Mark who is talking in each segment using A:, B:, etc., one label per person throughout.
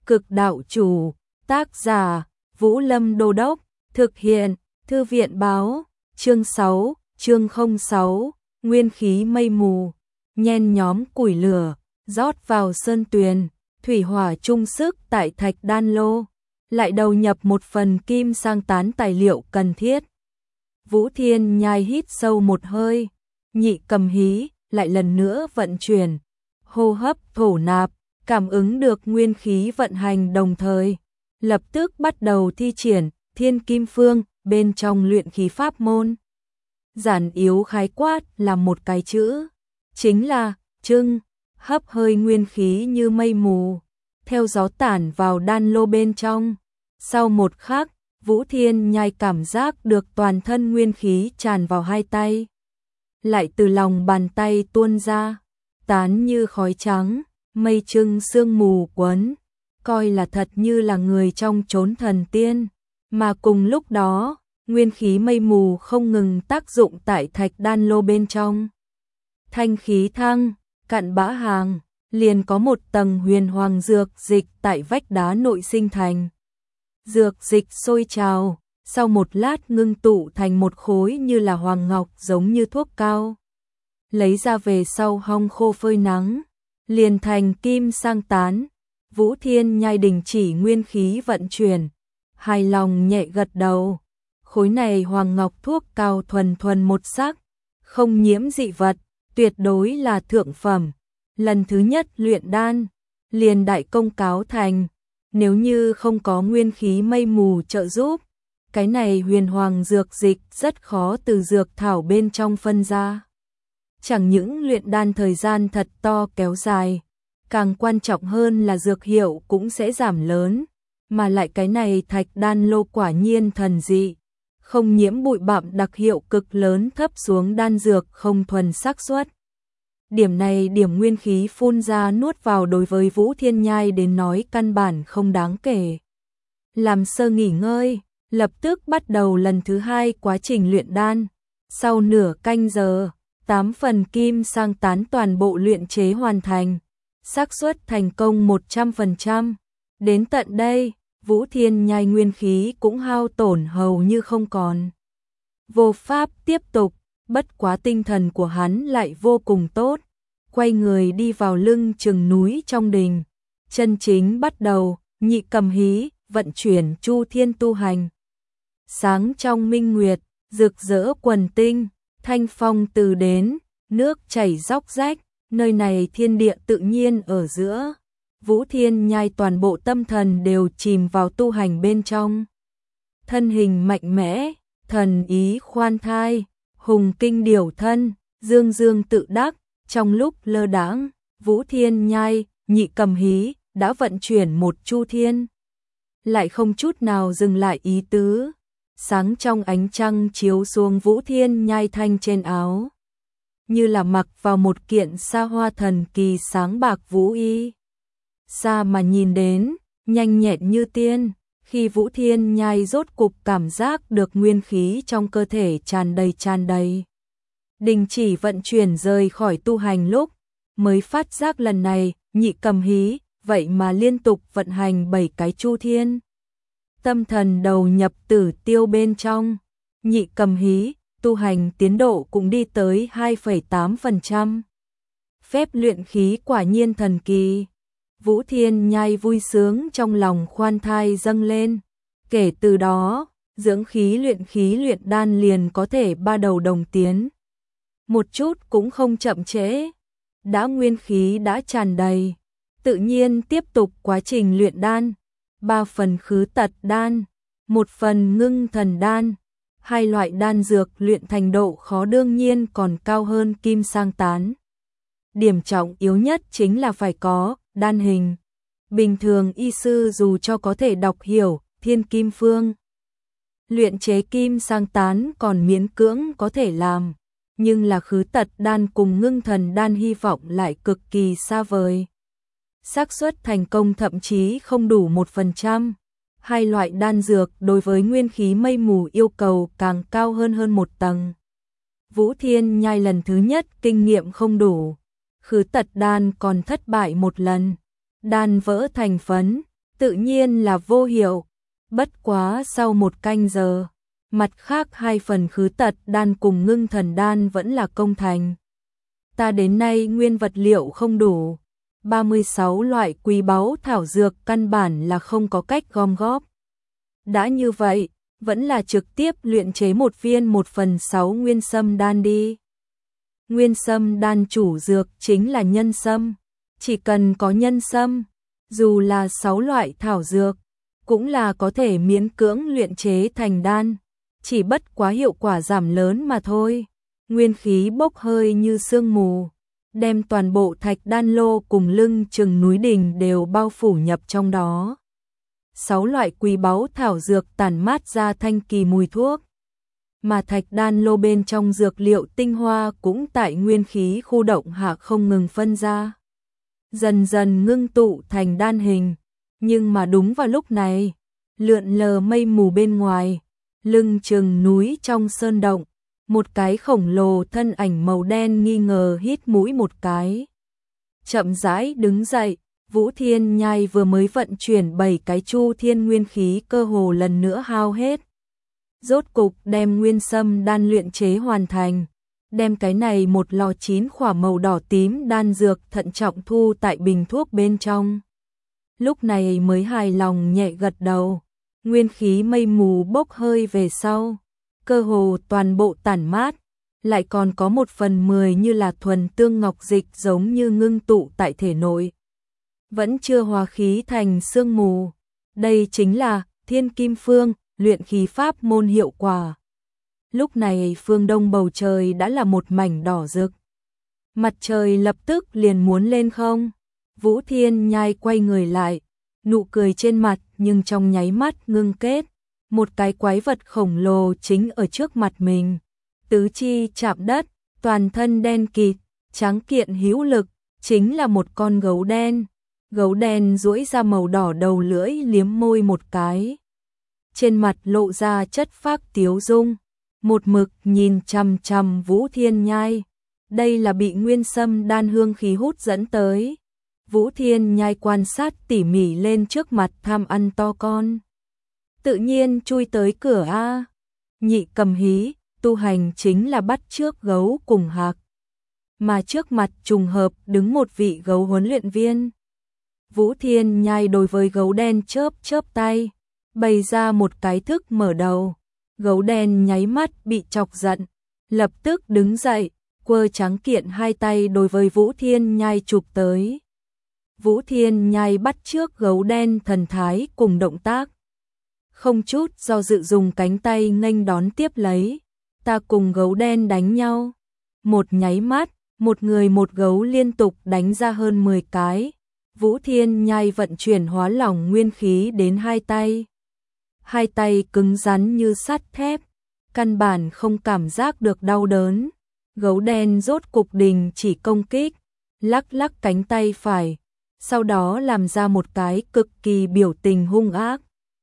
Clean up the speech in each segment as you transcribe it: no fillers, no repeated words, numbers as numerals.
A: Cực đạo chủ, tác giả, Vũ Lâm Đô Đốc, thực hiện, Thư viện báo, chương 6, chương 06, nguyên khí mây mù, nhen nhóm củi lửa, rót vào sơn tuyền, thủy hỏa chung sức tại thạch đan lô, lại đầu nhập một phần kim sang tán tài liệu cần thiết. Vũ Thiên Nhai hít sâu một hơi, Nhị Cầm Hí lại lần nữa vận chuyển, hô hấp thổ nạp, cảm ứng được nguyên khí vận hành đồng thời, lập tức bắt đầu thi triển Thiên Kim Phương bên trong luyện khí pháp môn. Giản yếu khái quát là một cái chữ, chính là trưng, hấp hơi nguyên khí như mây mù, theo gió tản vào đan lô bên trong. Sau một khắc, Vũ Thiên Nhai cảm giác được toàn thân nguyên khí tràn vào hai tay, lại từ lòng bàn tay tuôn ra, tán như khói trắng, mây trưng sương mù quấn, coi là thật như là người trong chốn thần tiên, mà cùng lúc đó, nguyên khí mây mù không ngừng tác dụng tại thạch đan lô bên trong. Thanh khí thăng, cặn bã hàng, liền có một tầng huyền hoàng dược dịch tại vách đá nội sinh thành. Dược dịch sôi trào, sau một lát ngưng tụ thành một khối như là hoàng ngọc giống như thuốc cao. Lấy ra về sau hong khô phơi nắng, liền thành kim sang tán. Vũ Thiên Nhai đình chỉ nguyên khí vận chuyển, hài lòng nhẹ gật đầu. Khối này hoàng ngọc thuốc cao thuần thuần một sắc, không nhiễm dị vật, tuyệt đối là thượng phẩm. Lần thứ nhất luyện đan, liền đại công cáo thành. Nếu như không có nguyên khí mây mù trợ giúp, cái này huyền hoàng dược dịch rất khó từ dược thảo bên trong phân ra. Chẳng những luyện đan thời gian thật to kéo dài, càng quan trọng hơn là dược hiệu cũng sẽ giảm lớn, mà lại cái này thạch đan lô quả nhiên thần dị, không nhiễm bụi bặm đặc hiệu cực lớn thấp xuống đan dược không thuần xác suất. Điểm này điểm nguyên khí phun ra nuốt vào đối với Vũ Thiên Nhai đến nói căn bản không đáng kể. Làm sơ nghỉ ngơi, lập tức bắt đầu lần thứ hai quá trình luyện đan. Sau nửa canh giờ, 8 phần kim sang tán toàn bộ luyện chế hoàn thành, xác suất thành công 100%. Đến tận đây, Vũ Thiên Nhai nguyên khí cũng hao tổn hầu như không còn. Vô pháp tiếp tục, bất quá tinh thần của hắn lại vô cùng tốt. Quay người đi vào lưng chừng núi trong đình, chân chính bắt đầu, Nhị Cầm Hí, vận chuyển Chu Thiên tu hành. Sáng trong minh nguyệt, rực rỡ quần tinh, thanh phong từ đến, nước chảy róc rách, nơi này thiên địa tự nhiên ở giữa. Vũ Thiên Nhai toàn bộ tâm thần đều chìm vào tu hành bên trong. Thân hình mạnh mẽ, thần ý khoan thai, hùng kinh điều thân, dương dương tự đắc. Trong lúc lơ đãng, Vũ Thiên Nhai, Nhị Cầm Hí đã vận chuyển một chu thiên, lại không chút nào dừng lại ý tứ. Sáng trong ánh trăng chiếu xuống Vũ Thiên Nhai thanh trên áo, như là mặc vào một kiện sa hoa thần kỳ sáng bạc vũ y. Xa mà nhìn đến, nhanh nhẹn như tiên, khi Vũ Thiên Nhai rốt cục cảm giác được nguyên khí trong cơ thể tràn đầy. Đình chỉ vận chuyển rời khỏi tu hành lúc, mới phát giác lần này, Nhị Cầm Hí, vậy mà liên tục vận hành 7 cái chu thiên. Tâm thần đầu nhập tử tiêu bên trong, Nhị Cầm Hí, tu hành tiến độ cũng đi tới 2,8%. Phép luyện khí quả nhiên thần kỳ. Vũ Thiên Nhai vui sướng trong lòng khoan thai dâng lên. Kể từ đó, dưỡng khí luyện đan liền có thể ba đầu đồng tiến. Một chút cũng không chậm trễ, đã nguyên khí đã tràn đầy, tự nhiên tiếp tục quá trình luyện đan, 3 phần khứ tật đan, 1 phần ngưng thần đan, 2 loại đan dược luyện thành độ khó đương nhiên còn cao hơn kim sang tán. Điểm trọng yếu nhất chính là phải có đan hình. Bình thường y sư dù cho có thể đọc hiểu Thiên Kim Phương, luyện chế kim sang tán còn miễn cưỡng có thể làm. Nhưng là khứ tật đan cùng ngưng thần đan hy vọng lại cực kỳ xa vời. Xác suất thành công thậm chí không đủ 1%. 2 loại đan dược đối với nguyên khí mây mù yêu cầu càng cao hơn một tầng. Vũ Thiên Nhai lần thứ nhất kinh nghiệm không đủ. Khứ tật đan còn thất bại một lần. Đan vỡ thành phấn, tự nhiên là vô hiệu. Bất quá sau 1 canh giờ, mặt khác 2 phần khứ tật đan cùng ngưng thần đan vẫn là công thành. Ta đến nay nguyên vật liệu không đủ, 36 loại quý báu thảo dược căn bản là không có cách gom góp. Đã như vậy, vẫn là trực tiếp luyện chế một viên 1/6 nguyên sâm đan đi. Nguyên sâm đan chủ dược chính là nhân sâm, chỉ cần có nhân sâm, dù là 6 loại thảo dược, cũng là có thể miễn cưỡng luyện chế thành đan, chỉ bất quá hiệu quả giảm lớn mà thôi. Nguyên khí bốc hơi như sương mù, đem toàn bộ thạch đan lô cùng lưng chừng núi đỉnh đều bao phủ nhập trong đó. 6 loại quý báu thảo dược tản mát ra thanh kỳ mùi thuốc, mà thạch đan lô bên trong dược liệu tinh hoa cũng tại nguyên khí khu động hạ không ngừng phân ra, dần dần ngưng tụ thành đan hình. Nhưng mà đúng vào lúc này, lượn lờ mây mù bên ngoài, lưng chừng núi trong sơn động, một cái khổng lồ thân ảnh màu đen nghi ngờ hít mũi một cái, chậm rãi đứng dậy. Vũ Thiên Nhai vừa mới vận chuyển 7 cái chu thiên nguyên khí cơ hồ lần nữa hao hết. Rốt cục đem nguyên sâm đan luyện chế hoàn thành, đem cái này một lò 9 khỏa màu đỏ tím đan dược thận trọng thu tại bình thuốc bên trong. Lúc này mới hài lòng nhẹ gật đầu, nguyên khí mây mù bốc hơi về sau, cơ hồ toàn bộ tản mát, lại còn có 1/10 như là thuần tương ngọc dịch giống như ngưng tụ tại thể nội. Vẫn chưa hòa khí thành sương mù. Đây chính là Thiên Kim Phương, luyện khí pháp môn hiệu quả. Lúc này phương đông bầu trời đã là một mảnh đỏ rực. Mặt trời lập tức liền muốn lên không. Vũ Thiên Nhai quay người lại, nụ cười trên mặt nhưng trong nháy mắt ngưng kết. Một cái quái vật khổng lồ chính ở trước mặt mình. Tứ chi chạm đất, toàn thân đen kịt, trắng kiện hữu lực, chính là một con gấu đen. Gấu đen duỗi ra màu đỏ đầu lưỡi liếm môi một cái. Trên mặt lộ ra chất phác tiếu dung, một mực nhìn chằm chằm Vũ Thiên Nhai. Đây là bị nguyên sâm đan hương khí hút dẫn tới. Vũ Thiên Nhai quan sát tỉ mỉ lên trước mặt tham ăn to con. Tự nhiên chui tới cửa a. Nhị Cầm hí, tu hành chính là bắt chước gấu cùng hạc. Mà trước mặt trùng hợp đứng một vị gấu huấn luyện viên. Vũ Thiên Nhai đối với gấu đen chớp chớp tay, bày ra một cái thức mở đầu. Gấu đen nháy mắt bị chọc giận, lập tức đứng dậy, quơ trắng kiện hai tay đối với Vũ Thiên Nhai chụp tới. Vũ Thiên Nhai bắt chước gấu đen thần thái cùng động tác, không chút do dự dùng cánh tay nghênh đón tiếp lấy. Ta cùng gấu đen đánh nhau. Một nháy mắt, một người một gấu liên tục đánh ra hơn 10 cái. Vũ Thiên Nhai vận chuyển hóa lỏng nguyên khí đến hai tay. Hai tay cứng rắn như sắt thép, căn bản không cảm giác được đau đớn. Gấu đen rốt cục đình chỉ công kích, lắc lắc cánh tay phải, sau đó làm ra một cái cực kỳ biểu tình hung ác.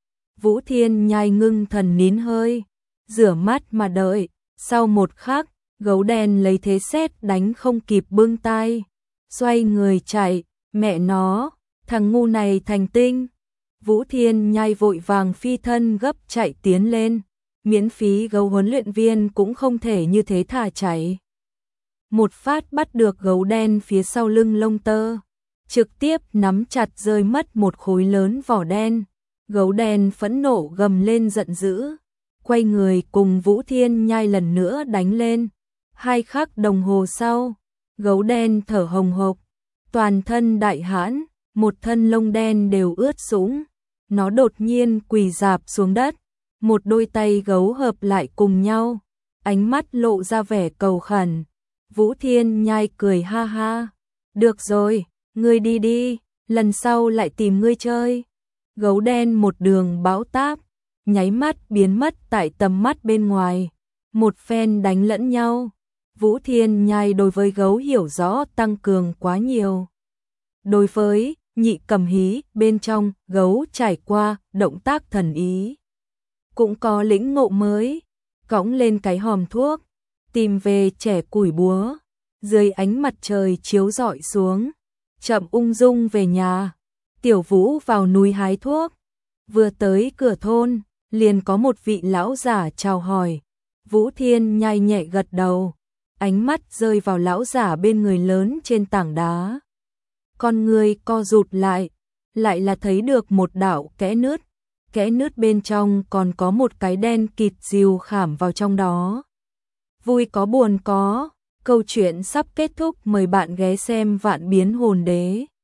A: Vũ Thiên Nhai ngưng thần nín hơi, rửa mắt mà đợi. Sau một khắc, gấu đen lấy thế sét đánh không kịp bưng tay, xoay người chạy. Mẹ nó, thằng ngu này thành tinh. Vũ Thiên Nhai vội vàng phi thân gấp chạy tiến lên. Miễn phí gấu huấn luyện viên cũng không thể như thế thả chạy. Một phát bắt được gấu đen phía sau lưng lông tơ, trực tiếp nắm chặt rơi mất một khối lớn vỏ đen. Gấu đen phẫn nộ gầm lên giận dữ, quay người cùng Vũ Thiên Nhai lần nữa đánh lên. 2 khắc đồng hồ sau, gấu đen thở hồng hộc, toàn thân đại hãn, một thân lông đen đều ướt sũng. Nó đột nhiên quỳ rạp xuống đất, một đôi tay gấu hợp lại cùng nhau, ánh mắt lộ ra vẻ cầu khẩn. Vũ Thiên Nhai cười ha ha, được rồi, ngươi đi đi, lần sau lại tìm ngươi chơi. Gấu đen một đường bão táp, nháy mắt biến mất tại tầm mắt bên ngoài. Một phen đánh lẫn nhau, Vũ Thiên Nhai đối với gấu hiểu rõ tăng cường quá nhiều. Đối với Nhị Cầm hí bên trong, gấu trải qua động tác thần ý, cũng có lĩnh ngộ mới. Cõng lên cái hòm thuốc, tìm về trẻ củi búa, dưới ánh mặt trời chiếu rọi xuống, chậm ung dung về nhà. Tiểu Vũ vào núi hái thuốc, vừa tới cửa thôn, liền có một vị lão giả chào hỏi. Vũ Thiên nhai nhẹ gật đầu, ánh mắt rơi vào lão giả bên người lớn trên tảng đá. Con người co rụt lại là thấy được một đạo kẽ nứt bên trong còn có một cái đen kịt rìu khảm vào trong đó. Vui có buồn có, câu chuyện sắp kết thúc, mời bạn ghé xem Vạn Biến Hồn Đế.